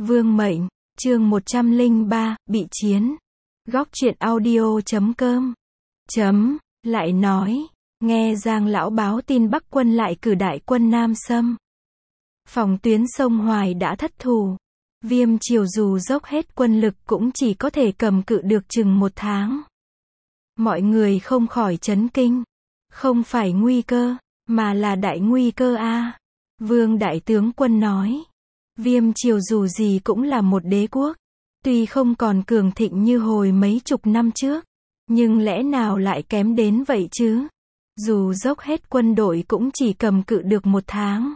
Vương mệnh, chương 103, bị chiến. Góc truyện audio.com. Lại nói, nghe Giang lão báo tin Bắc quân lại cử đại quân Nam xâm. Phòng tuyến sông Hoài đã thất thủ. Viêm triều dù dốc hết quân lực cũng chỉ có thể cầm cự được chừng 1 tháng. Mọi người không khỏi chấn kinh. Không phải nguy cơ, mà là đại nguy cơ a. Vương đại tướng quân nói. Viêm triều dù gì cũng là một đế quốc. Tuy không còn cường thịnh như hồi mấy chục năm trước, nhưng lẽ nào lại kém đến vậy chứ? Dù dốc hết quân đội cũng chỉ cầm cự được 1 tháng.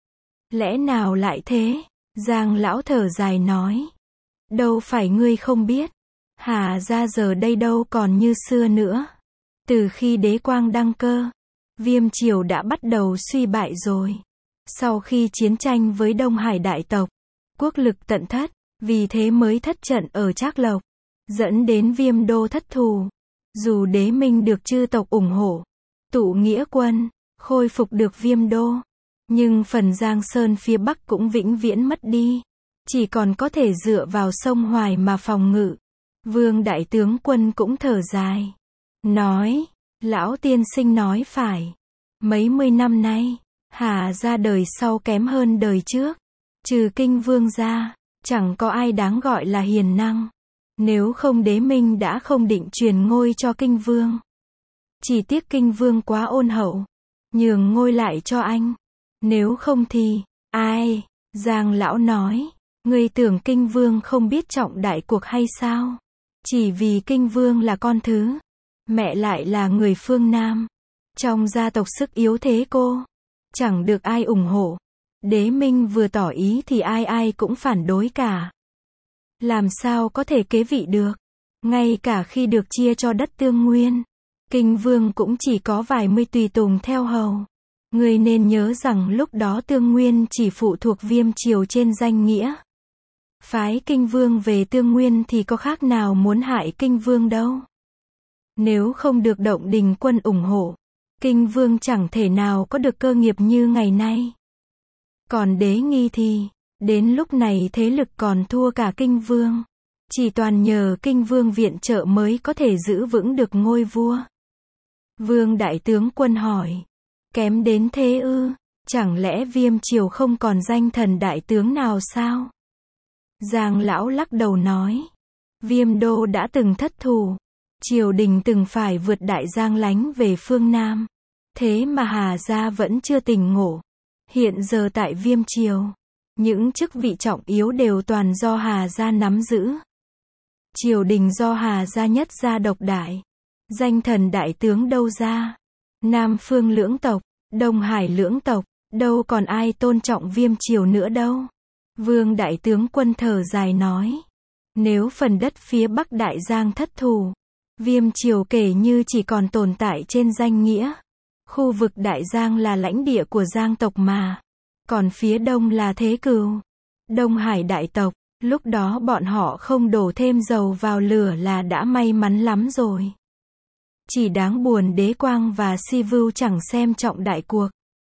Lẽ nào lại thế? Giang lão thở dài nói. Đâu phải ngươi không biết. Hà gia giờ đây đâu còn như xưa nữa. Từ khi đế quang đăng cơ, Viêm triều đã bắt đầu suy bại rồi. Sau khi chiến tranh với Đông Hải đại tộc, quốc lực tận thất, vì thế mới thất trận ở Trác Lộc, dẫn đến Viêm đô thất thù. Dù đế minh được chư tộc ủng hộ, tụ nghĩa quân, khôi phục được Viêm đô, nhưng phần Giang Sơn phía Bắc cũng vĩnh viễn mất đi, chỉ còn có thể dựa vào sông Hoài mà phòng ngự. Vương đại tướng quân cũng thở dài, nói, lão tiên sinh nói phải. Mấy mươi năm nay, Hà gia đời sau kém hơn đời trước. Trừ Kinh Vương ra, chẳng có ai đáng gọi là hiền năng. Nếu không đế minh đã không định truyền ngôi cho Kinh Vương. Chỉ tiếc Kinh Vương quá ôn hậu, nhường ngôi lại cho anh. Nếu không thì, ai? Giang lão nói, ngươi tưởng Kinh Vương không biết trọng đại cuộc hay sao? Chỉ vì Kinh Vương là con thứ, mẹ lại là người phương Nam. Trong gia tộc sức yếu thế cô, chẳng được ai ủng hộ. Đế minh vừa tỏ ý thì ai ai cũng phản đối cả. Làm sao có thể kế vị được? Ngay cả khi được chia cho đất Tương Nguyên, Kinh Vương cũng chỉ có vài mươi tùy tùng theo hầu. Người nên nhớ rằng lúc đó Tương Nguyên chỉ phụ thuộc Viêm triều trên danh nghĩa. Phái Kinh Vương về Tương Nguyên thì có khác nào muốn hại Kinh Vương đâu. Nếu không được Động Đình quân ủng hộ, Kinh Vương chẳng thể nào có được cơ nghiệp như ngày nay. Còn đế nghi thì, đến lúc này thế lực còn thua cả Kinh Vương. Chỉ toàn nhờ Kinh Vương viện trợ mới có thể giữ vững được ngôi vua. Vương đại tướng quân hỏi, kém đến thế ư? Chẳng lẽ Viêm triều không còn danh thần đại tướng nào sao? Giang lão lắc đầu nói, Viêm đô đã từng thất thủ. Triều đình từng phải vượt đại giang lánh về phương Nam. Thế mà Hà gia vẫn chưa tỉnh ngộ. Hiện giờ tại Viêm triều, những chức vị trọng yếu đều toàn do Hà gia nắm giữ. Triều đình do Hà gia nhất gia độc đại. Danh thần đại tướng đâu ra? Nam phương lưỡng tộc, Đông Hải lưỡng tộc, đâu còn ai tôn trọng Viêm triều nữa đâu. Vương đại tướng quân thở dài nói, nếu phần đất phía Bắc Đại Giang thất thủ, Viêm triều kể như chỉ còn tồn tại trên danh nghĩa. Khu vực Đại Giang là lãnh địa của Giang tộc mà. Còn phía Đông là Thế Cừu, Đông Hải đại tộc. Lúc đó bọn họ không đổ thêm dầu vào lửa là đã may mắn lắm rồi. Chỉ đáng buồn Đế Quang và Si Vưu chẳng xem trọng đại cuộc,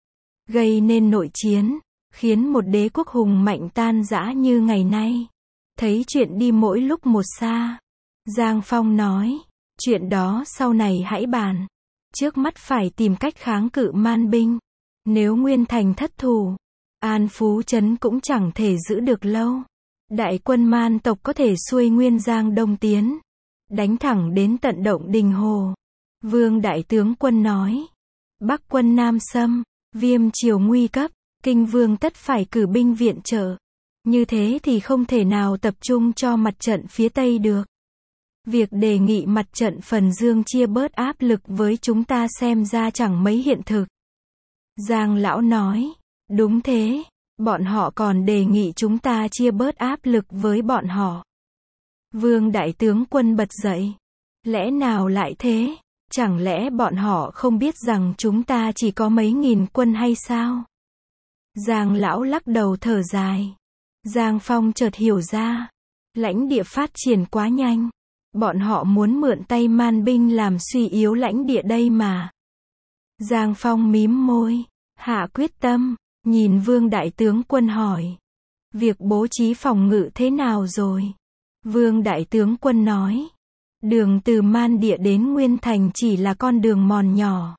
gây nên nội chiến, khiến một đế quốc hùng mạnh tan rã như ngày nay. Thấy chuyện đi mỗi lúc một xa, Giang Phong nói, chuyện đó sau này hãy bàn. Trước mắt phải tìm cách kháng cự man binh. Nếu Nguyên Thành thất thủ, An Phú Trấn cũng chẳng thể giữ được lâu. Đại quân man tộc có thể xuôi Nguyên Giang đông tiến, đánh thẳng đến tận Động Đình Hồ. Vương đại tướng quân nói, Bắc quân Nam xâm, Viêm triều nguy cấp, Kinh Vương tất phải cử binh viện trợ. Như thế thì không thể nào tập trung cho mặt trận phía Tây được. Việc đề nghị mặt trận Phần Dương chia bớt áp lực với chúng ta xem ra chẳng mấy hiện thực. Giang lão nói, đúng thế, bọn họ còn đề nghị chúng ta chia bớt áp lực với bọn họ. Vương đại tướng quân bật dậy, lẽ nào lại thế? Chẳng lẽ bọn họ không biết rằng chúng ta chỉ có mấy nghìn quân hay sao? Giang lão lắc đầu thở dài. Giang Phong chợt hiểu ra, lãnh địa phát triển quá nhanh. Bọn họ muốn mượn tay man binh làm suy yếu lãnh địa đây mà. Giang Phong mím môi, hạ quyết tâm, nhìn Vương đại tướng quân hỏi. Việc bố trí phòng ngự thế nào rồi? Vương Đại Tướng Quân nói. Đường từ Man Địa đến Nguyên Thành chỉ là con đường mòn nhỏ.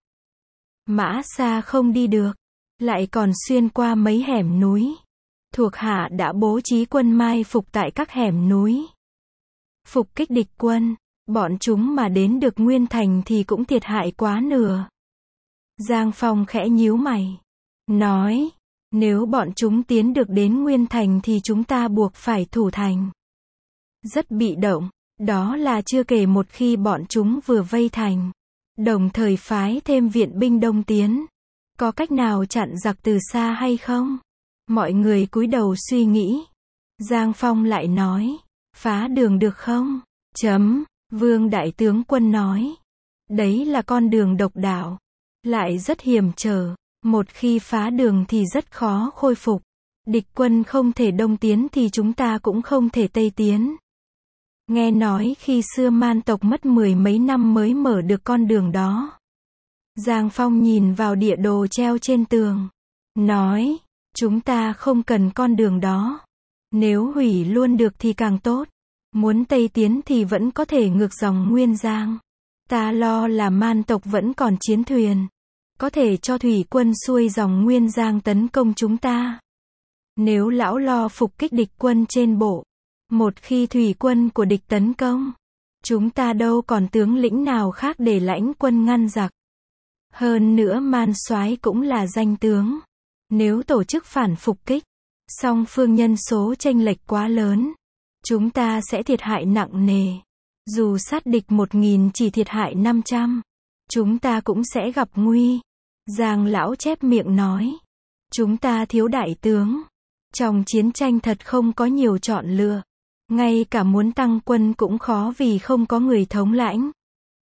Mã xa không đi được. Lại còn xuyên qua mấy hẻm núi. Thuộc hạ đã bố trí quân mai phục tại các hẻm núi. Phục kích địch quân. Bọn chúng mà đến được Nguyên Thành thì cũng thiệt hại quá nửa. Giang Phong khẽ nhíu mày. Nói. Nếu bọn chúng tiến được đến Nguyên Thành thì chúng ta buộc phải thủ thành. Rất bị động. Đó là chưa kể một khi bọn chúng vừa vây thành. Đồng thời phái thêm viện binh đông tiến. Có cách nào chặn giặc từ xa hay không? Mọi người cúi đầu suy nghĩ. Giang Phong lại nói. Phá đường được không? Vương Đại Tướng Quân nói. Đấy là con đường độc đạo. Lại rất hiểm trở. Một khi phá đường thì rất khó khôi phục. Địch quân không thể đông tiến thì chúng ta cũng không thể tây tiến. Nghe nói khi xưa Man tộc mất 10 mấy năm mới mở được con đường đó. Giang Phong nhìn vào địa đồ treo trên tường. Nói, chúng ta không cần con đường đó. Nếu hủy luôn được thì càng tốt. Muốn tây tiến thì vẫn có thể ngược dòng Nguyên Giang. Ta lo là Man tộc vẫn còn chiến thuyền. Có thể cho thủy quân xuôi dòng Nguyên Giang tấn công chúng ta. Nếu lão lo phục kích địch quân trên bộ. Một khi thủy quân của địch tấn công. Chúng ta đâu còn tướng lĩnh nào khác để lãnh quân ngăn giặc. Hơn nữa Man soái cũng là danh tướng. Nếu tổ chức phản phục kích. Song phương nhân số chênh lệch quá lớn. Chúng ta sẽ thiệt hại nặng nề. Dù sát địch 1000 chỉ thiệt hại 500. Chúng ta cũng sẽ gặp nguy. Giang lão chép miệng nói. Chúng ta thiếu đại tướng. Trong chiến tranh thật không có nhiều chọn lựa. Ngay cả muốn tăng quân cũng khó vì không có người thống lãnh.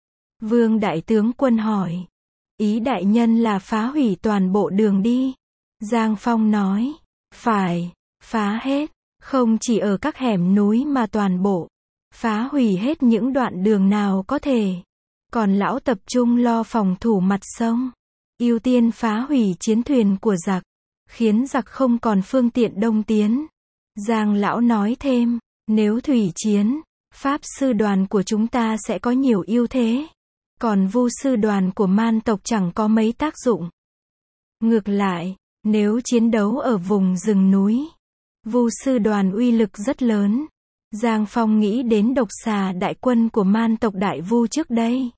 Vương Đại Tướng Quân hỏi. Ý đại nhân là phá hủy toàn bộ đường đi. Giang Phong nói. Phải, phá hết. Không chỉ ở các hẻm núi mà toàn bộ. Phá hủy hết những đoạn đường nào có thể. Còn lão tập trung lo phòng thủ mặt sông. Ưu tiên phá hủy chiến thuyền của giặc. Khiến giặc không còn phương tiện đông tiến. Giang lão nói thêm. Nếu thủy chiến, Pháp sư đoàn của chúng ta sẽ có nhiều ưu thế. Còn Vu sư đoàn của Man tộc chẳng có mấy tác dụng. Ngược lại, nếu chiến đấu ở vùng rừng núi, Vu sư đoàn uy lực rất lớn. Giang Phong nghĩ đến độc xà đại quân của Man tộc Đại Vu trước đây.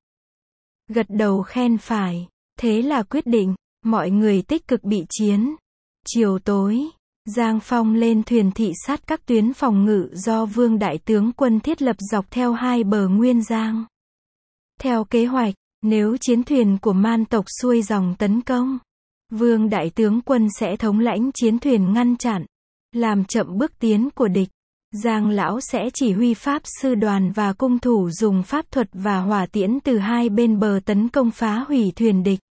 Gật đầu khen phải. Thế là quyết định, mọi người tích cực bị chiến. Chiều tối, Giang Phong lên thuyền thị sát các tuyến phòng ngự do Vương Đại Tướng Quân thiết lập dọc theo hai bờ Nguyên Giang. Theo kế hoạch, nếu chiến thuyền của Man tộc xuôi dòng tấn công, Vương Đại Tướng Quân sẽ thống lãnh chiến thuyền ngăn chặn, làm chậm bước tiến của địch. Giang lão sẽ chỉ huy Pháp sư đoàn và cung thủ dùng pháp thuật và hỏa tiễn từ hai bên bờ tấn công phá hủy thuyền địch.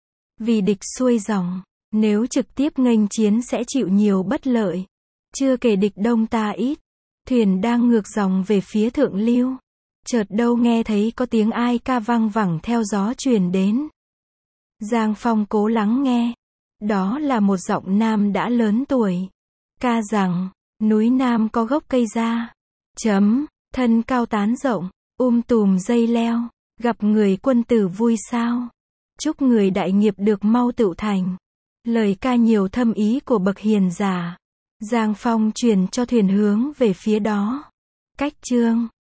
Vì địch xuôi dòng, nếu trực tiếp nghênh chiến sẽ chịu nhiều bất lợi. Chưa kể địch đông ta ít. Thuyền đang ngược dòng về phía thượng lưu. Chợt đâu nghe thấy có tiếng ai ca vang vẳng theo gió truyền đến. Giang Phong cố lắng nghe. Đó là một giọng nam đã lớn tuổi. Ca rằng, núi Nam có gốc cây ra. Thân cao tán rộng, tùm dây leo. Gặp người quân tử vui sao. Chúc người đại nghiệp được mau tựu thành. Lời ca nhiều thâm ý của bậc hiền giả. Giang Phong truyền cho thuyền hướng về phía đó. Cách chương